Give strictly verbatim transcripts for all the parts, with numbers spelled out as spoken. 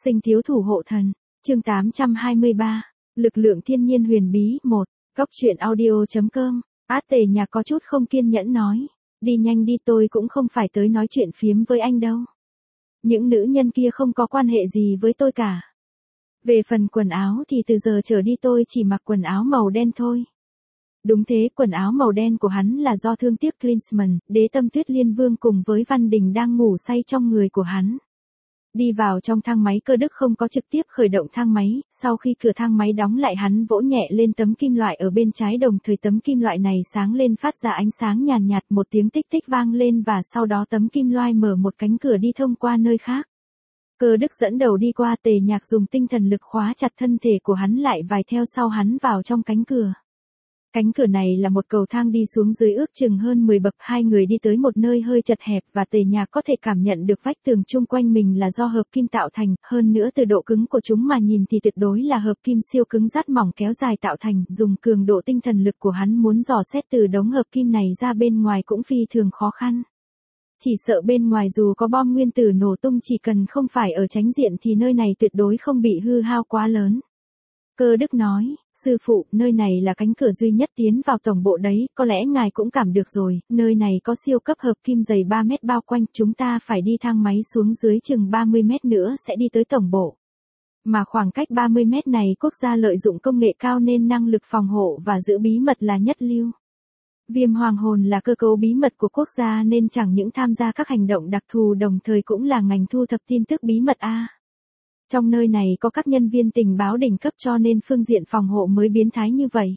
Sinh thiếu thủ hộ thần, chương tám trăm hai mươi ba, lực lượng thiên nhiên huyền bí, một, góc truyện audio.com, Át Tề Nhạc có chút không kiên nhẫn nói, đi nhanh đi, tôi cũng không phải tới nói chuyện phiếm với anh đâu. Những nữ nhân kia không có quan hệ gì với tôi cả. Về phần quần áo thì từ giờ trở đi tôi chỉ mặc quần áo màu đen thôi. Đúng thế, quần áo màu đen của hắn là do thương tiếc Klinsmann, đế tâm Tuyết Liên Vương cùng với Văn Đình đang ngủ say trong người của hắn. Đi vào trong thang máy, Cơ Đức không có trực tiếp khởi động thang máy, sau khi cửa thang máy đóng lại hắn vỗ nhẹ lên tấm kim loại ở bên trái, đồng thời tấm kim loại này sáng lên phát ra ánh sáng nhàn nhạt, một tiếng tích tích vang lên và sau đó tấm kim loại mở một cánh cửa đi thông qua nơi khác. Cơ Đức dẫn đầu đi qua, Tề Nhạc dùng tinh thần lực khóa chặt thân thể của hắn lại vài theo sau hắn vào trong cánh cửa. Cánh cửa này là một cầu thang đi xuống dưới ước chừng hơn mười bậc, hai người đi tới một nơi hơi chật hẹp và Tề Nhạc có thể cảm nhận được vách tường chung quanh mình là do hợp kim tạo thành, hơn nữa từ độ cứng của chúng mà nhìn thì tuyệt đối là hợp kim siêu cứng rát mỏng kéo dài tạo thành, dùng cường độ tinh thần lực của hắn muốn dò xét từ đống hợp kim này ra bên ngoài cũng phi thường khó khăn. Chỉ sợ bên ngoài dù có bom nguyên tử nổ tung, chỉ cần không phải ở chánh diện thì nơi này tuyệt đối không bị hư hao quá lớn. Cơ Đức nói, sư phụ, nơi này là cánh cửa duy nhất tiến vào tổng bộ đấy, có lẽ ngài cũng cảm được rồi, nơi này có siêu cấp hợp kim dày ba mét bao quanh, chúng ta phải đi thang máy xuống dưới chừng ba mươi mét nữa sẽ đi tới tổng bộ. Mà khoảng cách ba mươi mét này quốc gia lợi dụng công nghệ cao nên năng lực phòng hộ và giữ bí mật là nhất lưu. Viêm hoàng hồn là cơ cấu bí mật của quốc gia nên chẳng những tham gia các hành động đặc thù đồng thời cũng là ngành thu thập tin tức bí mật a. Trong nơi này có các nhân viên tình báo đỉnh cấp cho nên phương diện phòng hộ mới biến thái như vậy.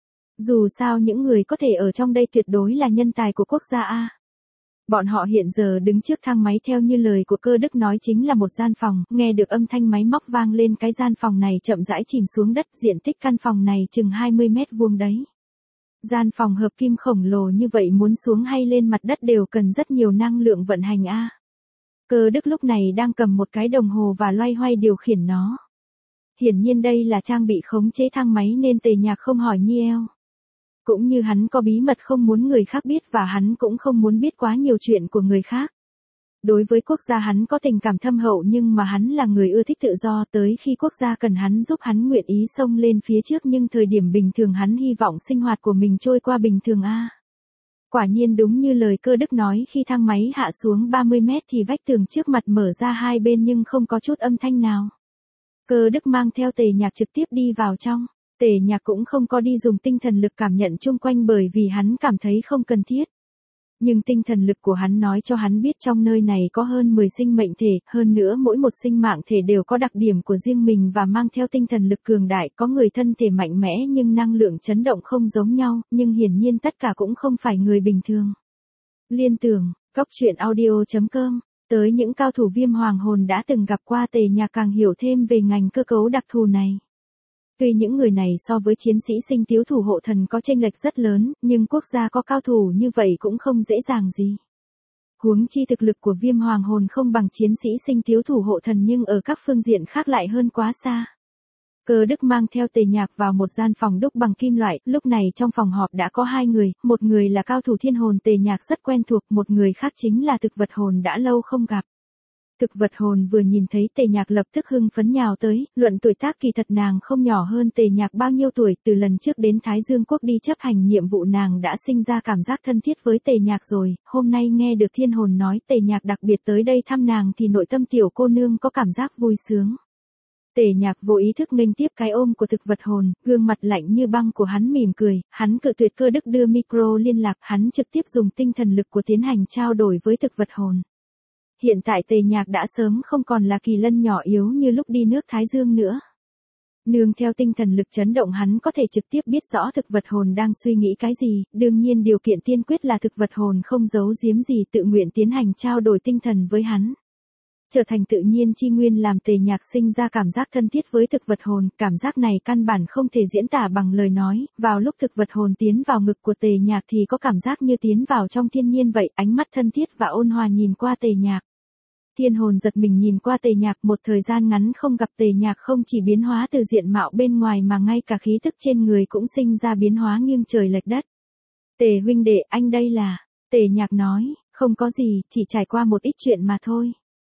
Dù sao những người có thể ở trong đây tuyệt đối là nhân tài của quốc gia A. Bọn họ hiện giờ đứng trước thang máy, theo như lời của Cơ Đức nói chính là một gian phòng, nghe được âm thanh máy móc vang lên, cái gian phòng này chậm rãi chìm xuống đất, diện tích căn phòng này chừng hai mươi mét vuông đấy. Gian phòng hợp kim khổng lồ như vậy muốn xuống hay lên mặt đất đều cần rất nhiều năng lượng vận hành A. Cơ Đức lúc này đang cầm một cái đồng hồ và loay hoay điều khiển nó. Hiển nhiên đây là trang bị khống chế thang máy nên Tề Nhạc không hỏi nhiều. Cũng như hắn có bí mật không muốn người khác biết và hắn cũng không muốn biết quá nhiều chuyện của người khác. Đối với quốc gia hắn có tình cảm thâm hậu nhưng mà hắn là người ưa thích tự do, tới khi quốc gia cần hắn giúp hắn nguyện ý xông lên phía trước, nhưng thời điểm bình thường hắn hy vọng sinh hoạt của mình trôi qua bình thường a. Quả nhiên đúng như lời Cơ Đức nói, khi thang máy hạ xuống ba mươi mét thì vách tường trước mặt mở ra hai bên nhưng không có chút âm thanh nào. Cơ Đức mang theo Tề Nhạc trực tiếp đi vào trong. Tề Nhạc cũng không có đi dùng tinh thần lực cảm nhận chung quanh bởi vì hắn cảm thấy không cần thiết. Nhưng tinh thần lực của hắn nói cho hắn biết trong nơi này có hơn mười sinh mệnh thể, hơn nữa mỗi một sinh mạng thể đều có đặc điểm của riêng mình và mang theo tinh thần lực cường đại, có người thân thể mạnh mẽ nhưng năng lượng chấn động không giống nhau, nhưng hiển nhiên tất cả cũng không phải người bình thường. Liên tưởng, góc truyện audio.com, tới những cao thủ viêm hoàng hồn đã từng gặp qua Tề Nhạc càng hiểu thêm về ngành cơ cấu đặc thù này. Tuy những người này so với chiến sĩ sinh thiếu thủ hộ thần có chênh lệch rất lớn, nhưng quốc gia có cao thủ như vậy cũng không dễ dàng gì. Huống chi thực lực của viêm hoàng hồn không bằng chiến sĩ sinh thiếu thủ hộ thần nhưng ở các phương diện khác lại hơn quá xa. Cơ Đức mang theo Tề Nhạc vào một gian phòng đúc bằng kim loại, lúc này trong phòng họp đã có hai người, một người là cao thủ thiên hồn Tề Nhạc rất quen thuộc, một người khác chính là thực vật hồn đã lâu không gặp. Thực vật hồn vừa nhìn thấy Tề Nhạc lập tức hưng phấn nhào tới, luận tuổi tác kỳ thật nàng không nhỏ hơn Tề Nhạc bao nhiêu tuổi, từ lần trước đến Thái Dương Quốc đi chấp hành nhiệm vụ nàng đã sinh ra cảm giác thân thiết với Tề Nhạc rồi, hôm nay nghe được thiên hồn nói Tề Nhạc đặc biệt tới đây thăm nàng thì nội tâm tiểu cô nương có cảm giác vui sướng. Tề Nhạc vô ý thức nghênh tiếp cái ôm của thực vật hồn, gương mặt lạnh như băng của hắn mỉm cười, hắn cự tuyệt. Cơ Đức đưa micro liên lạc, hắn trực tiếp dùng tinh thần lực của tiến hành trao đổi với thực vật hồn. Hiện tại Tề Nhạc đã sớm không còn là kỳ lân nhỏ yếu như lúc đi nước Thái Dương nữa. Nương theo tinh thần lực chấn động hắn có thể trực tiếp biết rõ thực vật hồn đang suy nghĩ cái gì, đương nhiên điều kiện tiên quyết là thực vật hồn không giấu giếm gì, tự nguyện tiến hành trao đổi tinh thần với hắn. Trở thành tự nhiên chi nguyên làm Tề Nhạc sinh ra cảm giác thân thiết với thực vật hồn, cảm giác này căn bản không thể diễn tả bằng lời nói, vào lúc thực vật hồn tiến vào ngực của Tề Nhạc thì có cảm giác như tiến vào trong thiên nhiên vậy, ánh mắt thân thiết và ôn hòa nhìn qua Tề Nhạc. Thiên hồn giật mình nhìn qua Tề Nhạc, một thời gian ngắn không gặp Tề Nhạc không chỉ biến hóa từ diện mạo bên ngoài mà ngay cả khí tức trên người cũng sinh ra biến hóa nghiêng trời lệch đất. Tề huynh đệ, anh đây là, Tề Nhạc nói, không có gì, chỉ trải qua một ít chuyện mà thôi.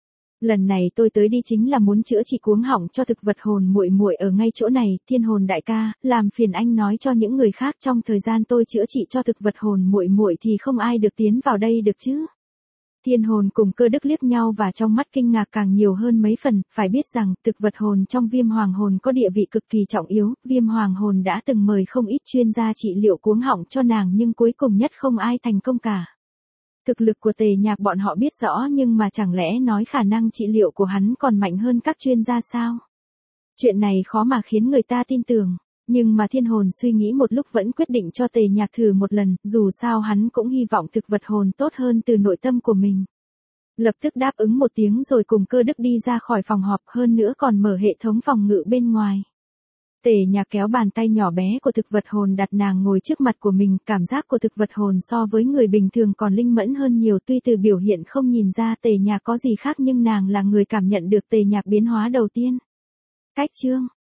Lần này tôi tới đi chính là muốn chữa trị cuống họng cho thực vật hồn muội muội ở ngay chỗ này, Thiên Hồn đại ca, làm phiền anh nói cho những người khác trong thời gian tôi chữa trị cho thực vật hồn muội muội thì không ai được tiến vào đây được chứ. Thiên Hồn cùng Cơ Đức liếc nhau và trong mắt kinh ngạc càng nhiều hơn mấy phần, phải biết rằng thực vật hồn trong Viêm Hoàng hồn có địa vị cực kỳ trọng yếu, Viêm Hoàng hồn đã từng mời không ít chuyên gia trị liệu cuống họng cho nàng nhưng cuối cùng nhất không ai thành công cả. Thực lực của Tề Nhạc bọn họ biết rõ nhưng mà chẳng lẽ nói khả năng trị liệu của hắn còn mạnh hơn các chuyên gia sao? Chuyện này khó mà khiến người ta tin tưởng, nhưng mà Thiên Hồn suy nghĩ một lúc vẫn quyết định cho Tề Nhạc thử một lần, dù sao hắn cũng hy vọng thực vật hồn tốt hơn từ nội tâm của mình. Lập tức đáp ứng một tiếng rồi cùng Cơ Đức đi ra khỏi phòng họp, hơn nữa còn mở hệ thống phòng ngự bên ngoài. Tề Nhạc kéo bàn tay nhỏ bé của thực vật hồn đặt nàng ngồi trước mặt của mình, cảm giác của thực vật hồn so với người bình thường còn linh mẫn hơn nhiều, tuy từ biểu hiện không nhìn ra Tề Nhạc có gì khác nhưng nàng là người cảm nhận được Tề Nhạc biến hóa đầu tiên. Cách chương